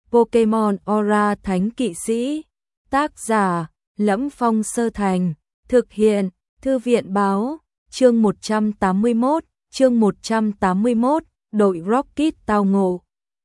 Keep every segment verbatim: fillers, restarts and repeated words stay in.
Pokemon Aura Thánh Kỵ Sĩ. Tác giả: Lẫm Phong Sơ Thành. Thực hiện: Thư viện báo. Chương một trăm tám mươi mốt, chương một trăm tám mươi mốt, đội Rocket tao ngộ.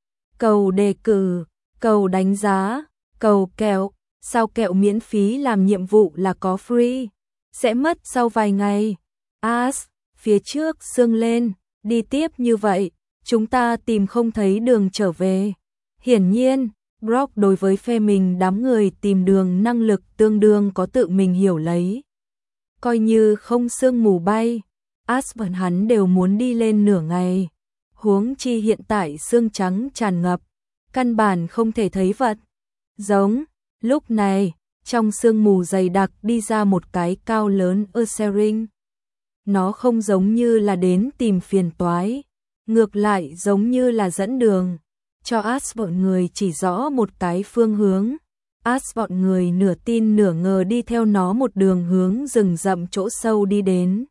Cầu đề cử, cầu đánh giá, cầu kẹo, sao kẹo miễn phí làm nhiệm vụ là có free, sẽ mất sau vài ngày. As, phía trước sương lên, đi tiếp như vậy, chúng ta tìm không thấy đường trở về. Hiển nhiên, Brock đối với phe mình đám người tìm đường năng lực tương đương có tự mình hiểu lấy. Coi như không sương mù bay, As vẫn hắn đều muốn đi lên nửa ngày. Huống chi hiện tại sương trắng tràn ngập, căn bản không thể thấy vật. Giống, lúc này, trong sương mù dày đặc đi ra một cái cao lớn Ursaring. Nó không giống như là đến tìm phiền toái, ngược lại giống như là dẫn đường, cho As bọn người chỉ rõ một cái phương hướng. As bọn người nửa tin nửa ngờ đi theo nó một đường hướng rừng rậm chỗ sâu đi đến.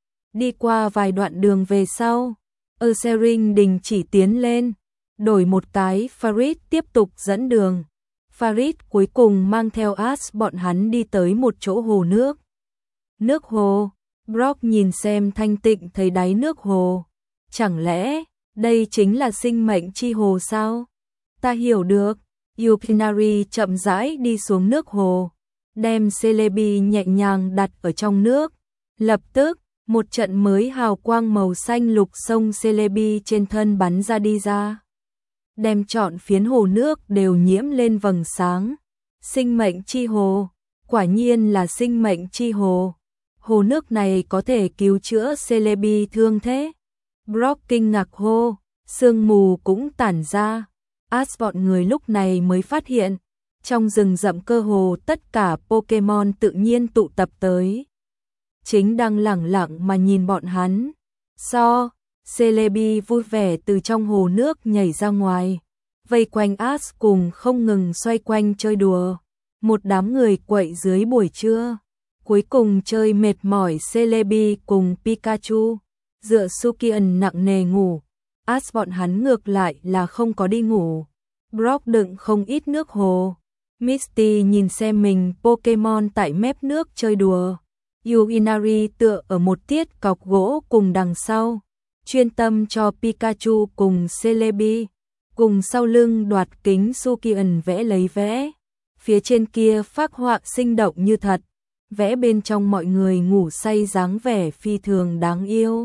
Đi qua vài đoạn đường về sau, Ursaring đình chỉ tiến lên, đổi một cái Farid tiếp tục dẫn đường. Farid cuối cùng mang theo As bọn hắn đi tới một chỗ hồ nước. Nước hồ, Brock nhìn xem thanh tịnh thấy đáy nước hồ. Chẳng lẽ, đây chính là sinh mệnh chi hồ sao? Ta hiểu được. Yukinari chậm rãi đi xuống nước hồ, đem Celebi nhẹ nhàng đặt ở trong nước. Lập tức, một trận mới hào quang màu xanh lục sông Celebi trên thân bắn ra đi ra, đem trọn phiến hồ nước đều nhiễm lên vầng sáng. Sinh mệnh chi hồ, quả nhiên là sinh mệnh chi hồ. Hồ nước này có thể cứu chữa Celebi thương thế. Brock kinh ngạc hô, sương mù cũng tản ra. As bọn người lúc này mới phát hiện, trong rừng rậm cơ hồ tất cả Pokemon tự nhiên tụ tập tới, chính đang lẳng lặng mà nhìn bọn hắn. So, Celebi vui vẻ từ trong hồ nước nhảy ra ngoài, vây quanh As cùng không ngừng xoay quanh chơi đùa. Một đám người quậy dưới buổi trưa, cuối cùng chơi mệt mỏi, Celebi cùng Pikachu dựa Sukian nặng nề ngủ. As bọn hắn ngược lại là không có đi ngủ. Brock đựng không ít nước hồ. Misty nhìn xem mình Pokemon tại mép nước chơi đùa. Yukinari tựa ở một tiết cọc gỗ cùng đằng sau, chuyên tâm cho Pikachu cùng Celebi, cùng sau lưng đoạt kính Sukian vẽ lấy vẽ. Phía trên kia phác họa sinh động như thật, vẽ bên trong mọi người ngủ say dáng vẻ phi thường đáng yêu.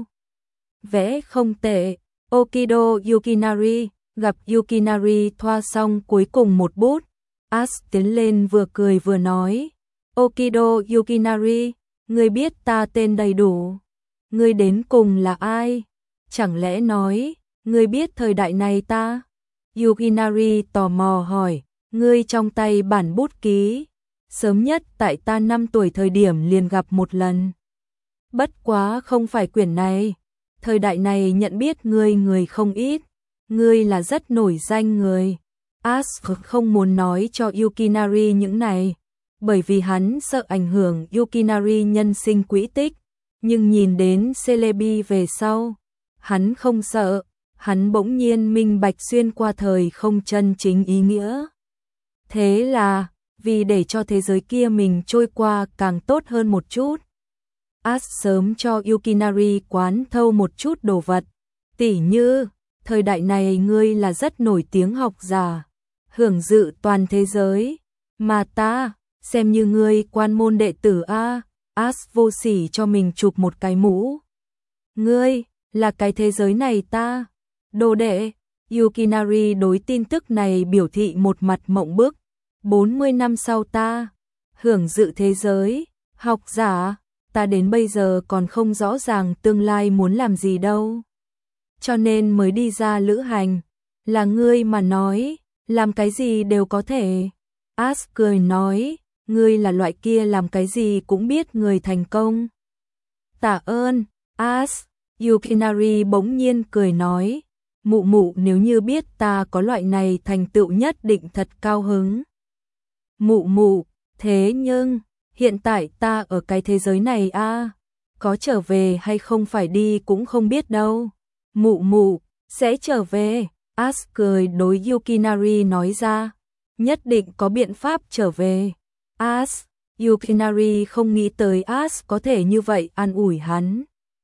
Vẽ không tệ. Okido Yukinari, gặp Yukinari thoa xong cuối cùng một bút, As tiến lên vừa cười vừa nói, Okido Yukinari, ngươi biết ta tên đầy đủ, ngươi đến cùng là ai? Chẳng lẽ nói, ngươi biết thời đại này ta? Yukinari tò mò hỏi, ngươi trong tay bản bút ký, sớm nhất tại ta năm tuổi thời điểm liền gặp một lần. Bất quá không phải quyển này. Thời đại này nhận biết ngươi người không ít, ngươi là rất nổi danh người. As không muốn nói cho Yukinari những này, bởi vì hắn sợ ảnh hưởng Yukinari nhân sinh quỹ tích, nhưng nhìn đến Celebi về sau, hắn không sợ, hắn bỗng nhiên minh bạch xuyên qua thời không chân chính ý nghĩa. Thế là, vì để cho thế giới kia mình trôi qua càng tốt hơn một chút, As sớm cho Yukinari quán thâu một chút đồ vật, tỉ như, thời đại này ngươi là rất nổi tiếng học giả, hưởng dự toàn thế giới, mà ta, xem như ngươi quan môn đệ tử a. As vô sỉ cho mình chụp một cái mũ. Ngươi, là cái thế giới này ta, đồ đệ. Yukinari đối tin tức này biểu thị một mặt mộng bức. bốn mươi năm sau ta, hưởng dự thế giới, học giả. Ta đến bây giờ còn không rõ ràng tương lai muốn làm gì đâu. Cho nên mới đi ra lữ hành. Là ngươi mà nói, làm cái gì đều có thể. As cười nói, ngươi là loại kia làm cái gì cũng biết người thành công. Tạ ơn, As. Yukinari bỗng nhiên cười nói, mụ mụ nếu như biết ta có loại này thành tựu nhất định thật cao hứng. Mụ mụ, thế nhưng... hiện tại ta ở cái thế giới này a, à, có trở về hay không phải đi cũng không biết đâu. Mụ mụ, sẽ trở về. Ash cười đối Yukinari nói ra, nhất định có biện pháp trở về. Ash, Yukinari không nghĩ tới Ash có thể như vậy an ủi hắn.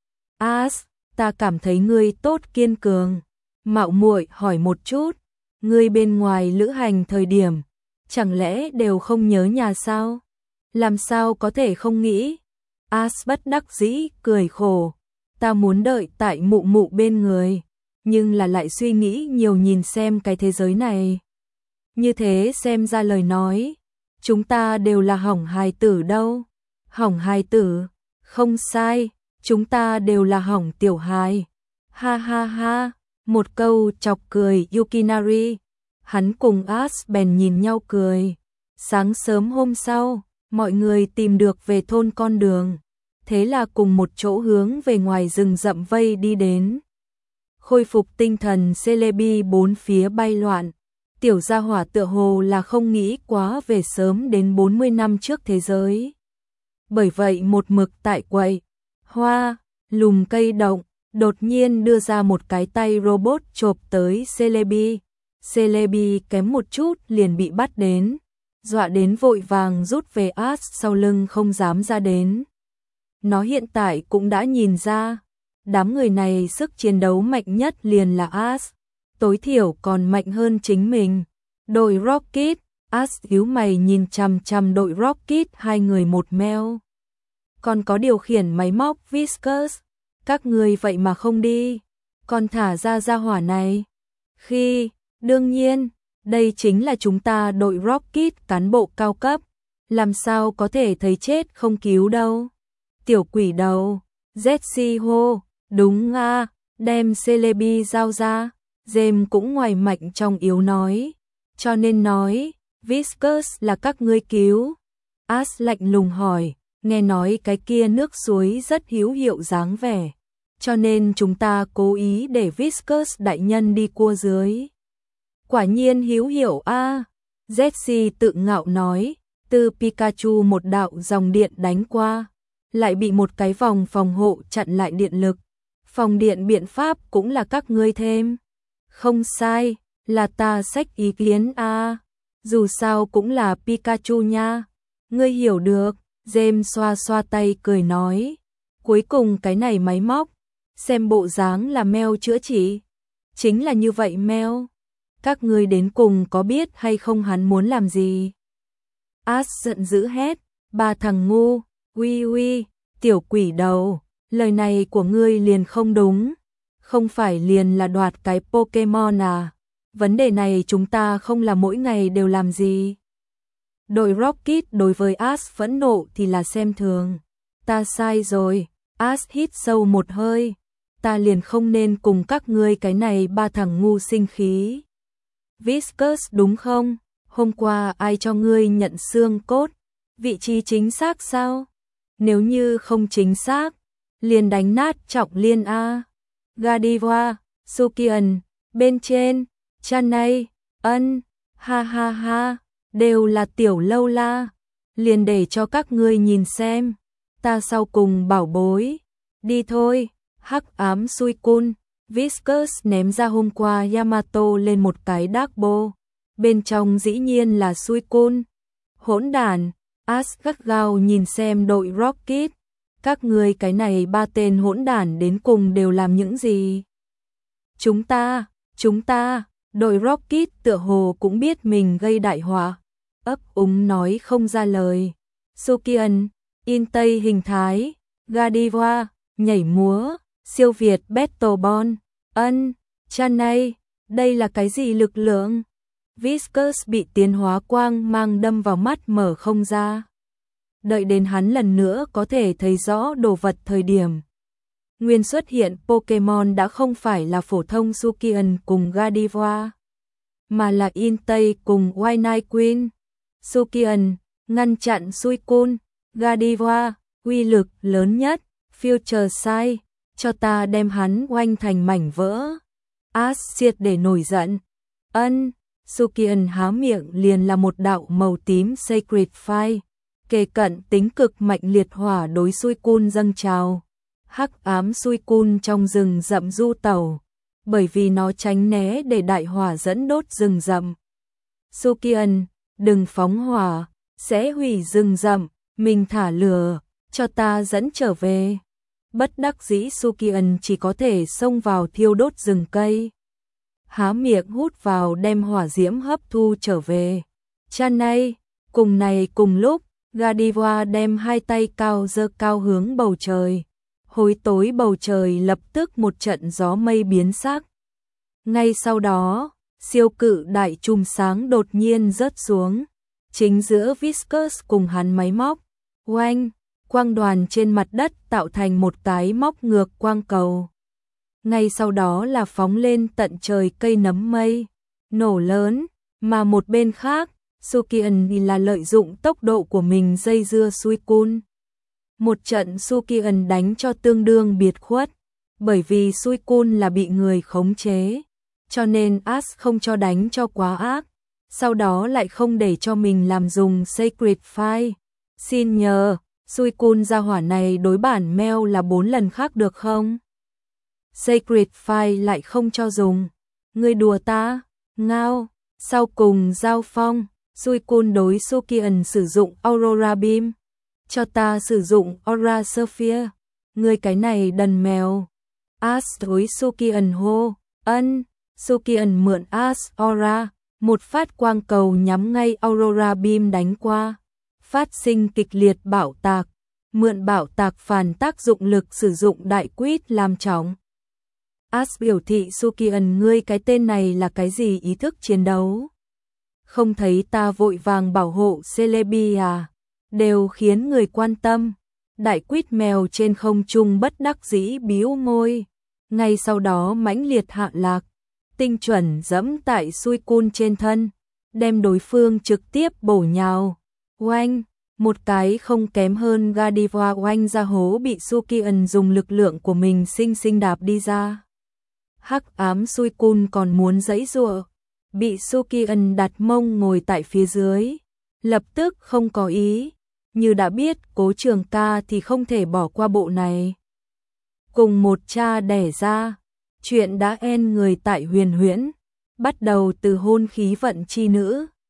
Ash, ta cảm thấy ngươi tốt kiên cường. Mạo muội hỏi một chút, ngươi bên ngoài lữ hành thời điểm, chẳng lẽ đều không nhớ nhà sao? Làm sao có thể không nghĩ? Ash bất đắc dĩ cười khổ, ta muốn đợi tại mụ mụ bên người, nhưng là lại suy nghĩ nhiều nhìn xem cái thế giới này. Như thế xem ra lời nói, chúng ta đều là hỏng hài tử đâu. Hỏng hài tử, không sai, chúng ta đều là hỏng tiểu hài. Ha ha ha, một câu chọc cười Yukinari. Hắn cùng Ash bèn nhìn nhau cười. Sáng sớm hôm sau, mọi người tìm được về thôn con đường. Thế là cùng một chỗ hướng về ngoài rừng rậm vây đi đến. Khôi phục tinh thần Celebi bốn phía bay loạn. Tiểu gia hỏa tựa hồ là không nghĩ quá về sớm đến bốn mươi năm trước thế giới. Bởi vậy một mực tại quầy hoa, lùm cây động, đột nhiên đưa ra một cái tay robot chộp tới Celebi. Celebi kém một chút liền bị bắt đến, dọa đến vội vàng rút về Ash sau lưng không dám ra đến. Nó hiện tại cũng đã nhìn ra, đám người này sức chiến đấu mạnh nhất liền là Ash, tối thiểu còn mạnh hơn chính mình. Đội Rocket, Ash nhíu mày nhìn chằm chằm đội Rocket hai người một meo. Còn có điều khiển máy móc Viscus, các người vậy mà không đi, còn thả ra gia hỏa này. Khi, đương nhiên, đây chính là chúng ta đội Rocket cán bộ cao cấp, làm sao có thể thấy chết không cứu đâu. Tiểu quỷ đầu, Zetsi hô, đúng à, đem Celebi giao ra. James cũng ngoài mạnh trong yếu nói, cho nên nói, Viscus là các ngươi cứu. Ash lạnh lùng hỏi, nghe nói cái kia nước suối rất hữu hiệu dáng vẻ, cho nên chúng ta cố ý để Viscus đại nhân đi cua dưới. Quả nhiên hữu hiệu a, à. Zetsi tự ngạo nói, từ Pikachu một đạo dòng điện đánh qua, lại bị một cái vòng phòng hộ chặn lại điện lực. Phòng điện biện pháp cũng là các ngươi thêm. Không sai, là ta xách ý kiến a. À. Dù sao cũng là Pikachu nha. Ngươi hiểu được, James xoa xoa tay cười nói. Cuối cùng cái này máy móc, xem bộ dáng là Mel chữa trị. Chính là như vậy Mel. Các ngươi đến cùng có biết hay không hắn muốn làm gì? Ash giận dữ hét, ba thằng ngu, uy uy, tiểu quỷ đầu, lời này của ngươi liền không đúng. Không phải liền là đoạt cái Pokemon à? Vấn đề này chúng ta không là mỗi ngày đều làm gì. Đội Rocket đối với Ash phẫn nộ thì là xem thường. Ta sai rồi, Ash hít sâu một hơi. Ta liền không nên cùng các ngươi cái này ba thằng ngu sinh khí. Viscus đúng không? Hôm qua ai cho ngươi nhận xương cốt? Vị trí chính xác sao? Nếu như không chính xác, liền đánh nát Trọng Liên A. Godiva, Sukian, bên trên, Chanay, ân, ha ha ha, đều là tiểu lâu la. Liền để cho các ngươi nhìn xem, ta sau cùng bảo bối. Đi thôi, hắc ám Suicune. Viscus ném ra hôm qua Yamato lên một cái Dark Ball. Bên trong dĩ nhiên là Suicune. Hỗn đản, Ash gắt gao nhìn xem đội Rocket. Các ngươi cái này ba tên hỗn đản đến cùng đều làm những gì? Chúng ta, chúng ta, đội Rocket tựa hồ cũng biết mình gây đại họa. Ấp úng nói không ra lời. Sukian, in tây hình thái, Godiva, nhảy múa, siêu việt Battle Ball, ân, Chanay, đây là cái gì lực lượng? Viscus bị tiến hóa quang mang đâm vào mắt mở không ra. Đợi đến hắn lần nữa có thể thấy rõ đồ vật thời điểm. Nguyên xuất hiện Pokemon đã không phải là phổ thông Sukian cùng Godiva, mà là Entei cùng White Queen. Sukian, ngăn chặn Suicune, Godiva, uy lực lớn nhất, Future Sight, cho ta đem hắn oanh thành mảnh vỡ. Ash triệt để nổi giận. Ân, Sukian há miệng liền là một đạo màu tím Sacred Fire, kề cận tính cực mạnh liệt hỏa đối Suicune dâng trào. Hắc ám Suicune trong rừng rậm du tẩu, bởi vì nó tránh né để đại hỏa dẫn đốt rừng rậm. Sukian, đừng phóng hỏa, sẽ hủy rừng rậm, mình thả lửa, cho ta dẫn trở về. Bất đắc dĩ Sukian chỉ có thể xông vào thiêu đốt rừng cây. Há miệng hút vào đem hỏa diễm hấp thu trở về. Chanay, cùng này cùng lúc, Godiva đem hai tay cao giơ cao hướng bầu trời. Hối tối bầu trời lập tức một trận gió mây biến sắc. Ngay sau đó, siêu cự đại chùm sáng đột nhiên rớt xuống. Chính giữa Viscus cùng hắn máy móc. Oanh, quang đoàn trên mặt đất tạo thành một cái móc ngược quang cầu. Ngay sau đó là phóng lên tận trời cây nấm mây. Nổ lớn, mà một bên khác, Sukian là lợi dụng tốc độ của mình dây dưa Suicune. Một trận Sukian đánh cho tương đương biệt khuất, bởi vì Suicune là bị người khống chế, cho nên Ash không cho đánh cho quá ác, sau đó lại không để cho mình làm dùng Sacred Fire. Xin nhờ, Suicune gia hỏa này đối bản Mel là bốn lần khác được không? Sacred Fire lại không cho dùng. Ngươi đùa ta? Ngao. Sau cùng giao phong, Suicune đối Sukian sử dụng Aurora Beam. Cho ta sử dụng Aura Sphere. Ngươi cái này đần mèo. Ash đối Sukian hô. Ân. Sukian mượn Ash Aura. Một phát quang cầu nhắm ngay Aurora Beam đánh qua. Phát sinh kịch liệt bạo tạc. Mượn bạo tạc phản tác dụng lực sử dụng đại quýt làm trọng. Ash biểu thị Sukian, ngươi cái tên này là cái gì ý thức chiến đấu? Không thấy ta vội vàng bảo hộ Celebi à? Đều khiến người quan tâm. Đại quýt mèo trên không trung bất đắc dĩ bĩu môi. Ngay sau đó mãnh liệt hạ lạc. Tinh chuẩn dẫm tại Suicune trên thân. Đem đối phương trực tiếp bổ nhào. Oanh, một cái không kém hơn Godiva oanh ra hố bị Sukian dùng lực lượng của mình sinh sinh đạp đi ra. Hắc ám Suicune còn muốn giãy giụa, bị Sukian đặt mông ngồi tại phía dưới, lập tức không có ý, như đã biết Cố Trường Ca thì không thể bỏ qua bộ này. Cùng một cha đẻ ra, chuyện đã en người tại Huyền Huyễn, bắt đầu từ hôn khí vận chi nữ,